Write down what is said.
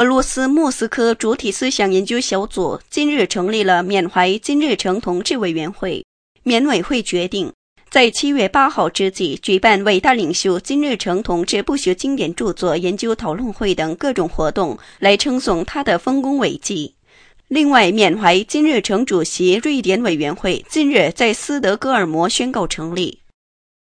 俄罗斯莫斯科主体思想研究小组今日成立了缅怀金日成同志委员会。缅委会决定在7月8号之际举办伟大领袖金日成同志不朽经典著作研究讨论会等各种活动，来称颂他的丰功伟绩。另外，缅怀金日成主席瑞典委员会近日在斯德哥尔摩宣告成立。